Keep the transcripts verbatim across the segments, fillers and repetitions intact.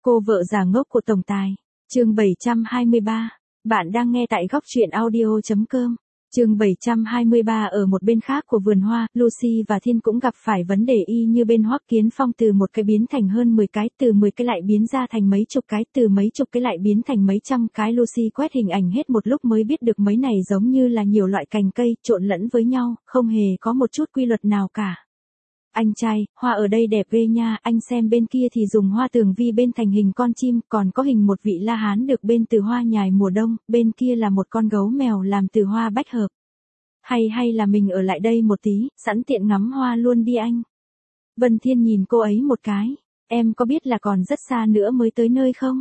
Cô vợ già ngốc của tổng tài. Chương bảy trăm hai mươi ba. Bạn đang nghe tại góc truyện audio chấm com. Chương bảy trăm hai mươi ba. Ở một bên khác của vườn hoa, Lucy và Thiên cũng gặp phải vấn đề y như bên Hoắc Kiến Phong, từ một cái biến thành hơn mười cái, từ mười cái lại biến ra thành mấy chục cái, từ mấy chục cái lại biến thành mấy trăm cái. Lucy quét hình ảnh hết một lúc mới biết được mấy này giống như là nhiều loại cành cây trộn lẫn với nhau, không hề có một chút quy luật nào cả. Anh trai, hoa ở đây đẹp ghê nha, anh xem bên kia thì dùng hoa tường vi bên thành hình con chim, còn có hình một vị La Hán được bên từ hoa nhài mùa đông, bên kia là một con gấu mèo làm từ hoa bách hợp. Hay hay là mình ở lại đây một tí, sẵn tiện ngắm hoa luôn đi anh. Vân Thiên nhìn cô ấy một cái, em có biết là còn rất xa nữa mới tới nơi không?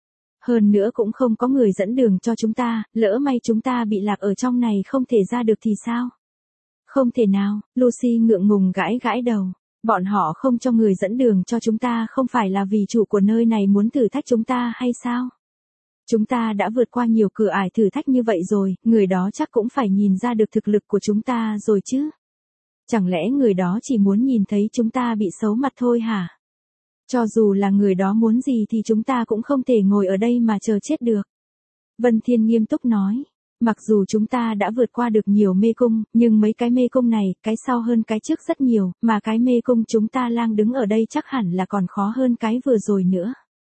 Hơn nữa cũng không có người dẫn đường cho chúng ta, lỡ may chúng ta bị lạc ở trong này không thể ra được thì sao? Không thể nào, Lucy ngượng ngùng gãi gãi đầu. Bọn họ không cho người dẫn đường cho chúng ta không phải là vì chủ của nơi này muốn thử thách chúng ta hay sao? Chúng ta đã vượt qua nhiều cửa ải thử thách như vậy rồi, người đó chắc cũng phải nhìn ra được thực lực của chúng ta rồi chứ. Chẳng lẽ người đó chỉ muốn nhìn thấy chúng ta bị xấu mặt thôi hả? Cho dù là người đó muốn gì thì chúng ta cũng không thể ngồi ở đây mà chờ chết được. Vân Thiên nghiêm túc nói. Mặc dù chúng ta đã vượt qua được nhiều mê cung, nhưng mấy cái mê cung này, cái sau hơn cái trước rất nhiều, mà cái mê cung chúng ta lang đứng ở đây chắc hẳn là còn khó hơn cái vừa rồi nữa.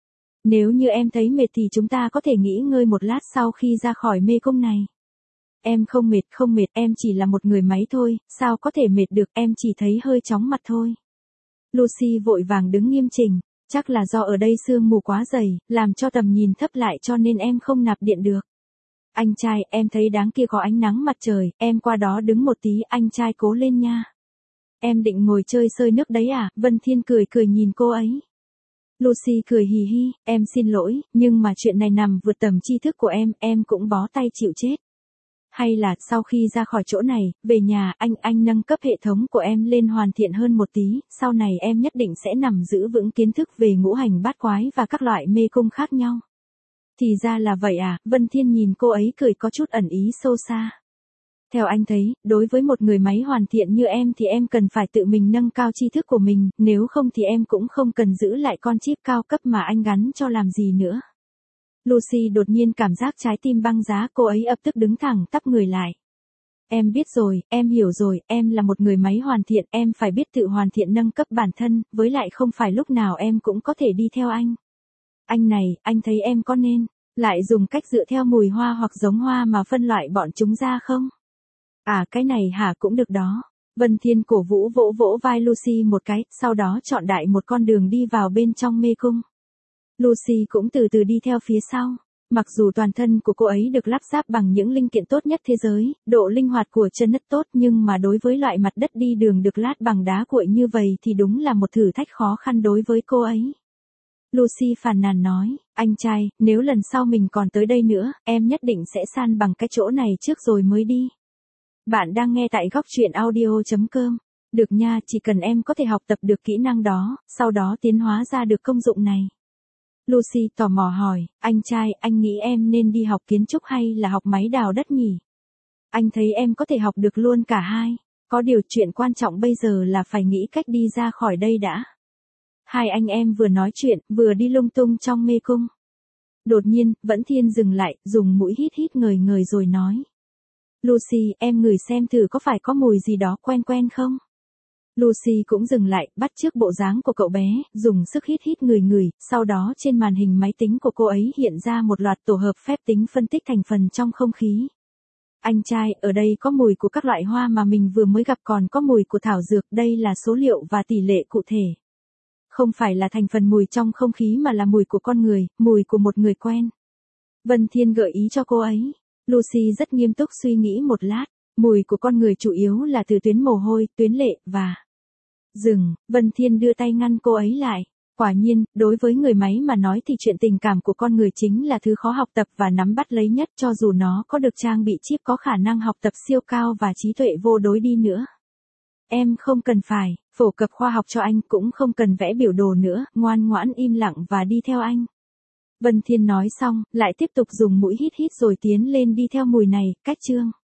Nếu như em thấy mệt thì chúng ta có thể nghỉ ngơi một lát sau khi ra khỏi mê cung này. Em không mệt không mệt, em chỉ là một người máy thôi, sao có thể mệt được, em chỉ thấy hơi chóng mặt thôi. Lucy vội vàng đứng nghiêm chỉnh, chắc là do ở đây sương mù quá dày, làm cho tầm nhìn thấp lại cho nên em không nạp điện được. Anh trai, em thấy đáng kia có ánh nắng mặt trời, em qua đó đứng một tí, anh trai cố lên nha. Em định ngồi chơi sơi nước đấy à? Vân Thiên cười cười nhìn cô ấy. Lucy cười hì hì, em xin lỗi, nhưng mà chuyện này nằm vượt tầm tri thức của em, em cũng bó tay chịu chết. Hay là, sau khi ra khỏi chỗ này, về nhà, anh, anh nâng cấp hệ thống của em lên hoàn thiện hơn một tí, sau này em nhất định sẽ nằm giữ vững kiến thức về ngũ hành bát quái và các loại mê cung khác nhau. Thì ra là vậy à, Vân Thiên nhìn cô ấy cười có chút ẩn ý sâu xa. Theo anh thấy, đối với một người máy hoàn thiện như em thì em cần phải tự mình nâng cao tri thức của mình, nếu không thì em cũng không cần giữ lại con chip cao cấp mà anh gắn cho làm gì nữa. Lucy đột nhiên cảm giác trái tim băng giá, cô ấy ập tức đứng thẳng tắp người lại. Em biết rồi, em hiểu rồi, em là một người máy hoàn thiện, em phải biết tự hoàn thiện nâng cấp bản thân, với lại không phải lúc nào em cũng có thể đi theo anh. Anh này, anh thấy em có nên lại dùng cách dựa theo mùi hoa hoặc giống hoa mà phân loại bọn chúng ra không? À cái này hả, cũng được đó. Vân Thiên cổ vũ vỗ vỗ vai Lucy một cái, sau đó chọn đại một con đường đi vào bên trong mê cung. Lucy cũng từ từ đi theo phía sau. Mặc dù toàn thân của cô ấy được lắp ráp bằng những linh kiện tốt nhất thế giới, độ linh hoạt của chân đất tốt, nhưng mà đối với loại mặt đất đi đường được lát bằng đá cuội như vậy thì đúng là một thử thách khó khăn đối với cô ấy. Lucy phàn nàn nói, anh trai, nếu lần sau mình còn tới đây nữa, em nhất định sẽ san bằng cái chỗ này trước rồi mới đi. Bạn đang nghe tại góc truyện audio chấm com. Được nha, chỉ cần em có thể học tập được kỹ năng đó, sau đó tiến hóa ra được công dụng này. Lucy tò mò hỏi, anh trai, anh nghĩ em nên đi học kiến trúc hay là học máy đào đất nhỉ? Anh thấy em có thể học được luôn cả hai. Có điều chuyện quan trọng bây giờ là phải nghĩ cách đi ra khỏi đây đã. Hai anh em vừa nói chuyện, vừa đi lung tung trong mê cung. Đột nhiên, Vẫn Thiên dừng lại, dùng mũi hít hít ngời ngời rồi nói. Lucy, em ngửi xem thử có phải có mùi gì đó quen quen không? Lucy cũng dừng lại, bắt chước bộ dáng của cậu bé, dùng sức hít hít ngửi ngửi, sau đó trên màn hình máy tính của cô ấy hiện ra một loạt tổ hợp phép tính phân tích thành phần trong không khí. Anh trai, ở đây có mùi của các loại hoa mà mình vừa mới gặp, còn có mùi của thảo dược, đây là số liệu và tỷ lệ cụ thể. Không phải là thành phần mùi trong không khí mà là mùi của con người, mùi của một người quen. Vân Thiên gợi ý cho cô ấy. Lucy rất nghiêm túc suy nghĩ một lát. Mùi của con người chủ yếu là từ tuyến mồ hôi, tuyến lệ, và... Dừng, Vân Thiên đưa tay ngăn cô ấy lại. Quả nhiên, đối với người máy mà nói thì chuyện tình cảm của con người chính là thứ khó học tập và nắm bắt lấy nhất, cho dù nó có được trang bị chip có khả năng học tập siêu cao và trí tuệ vô đối đi nữa. Em không cần phải phổ cập khoa học cho anh, cũng không cần vẽ biểu đồ nữa, ngoan ngoãn im lặng và đi theo anh. Vân Thiên nói xong, lại tiếp tục dùng mũi hít hít rồi tiến lên đi theo mùi này, cách chương.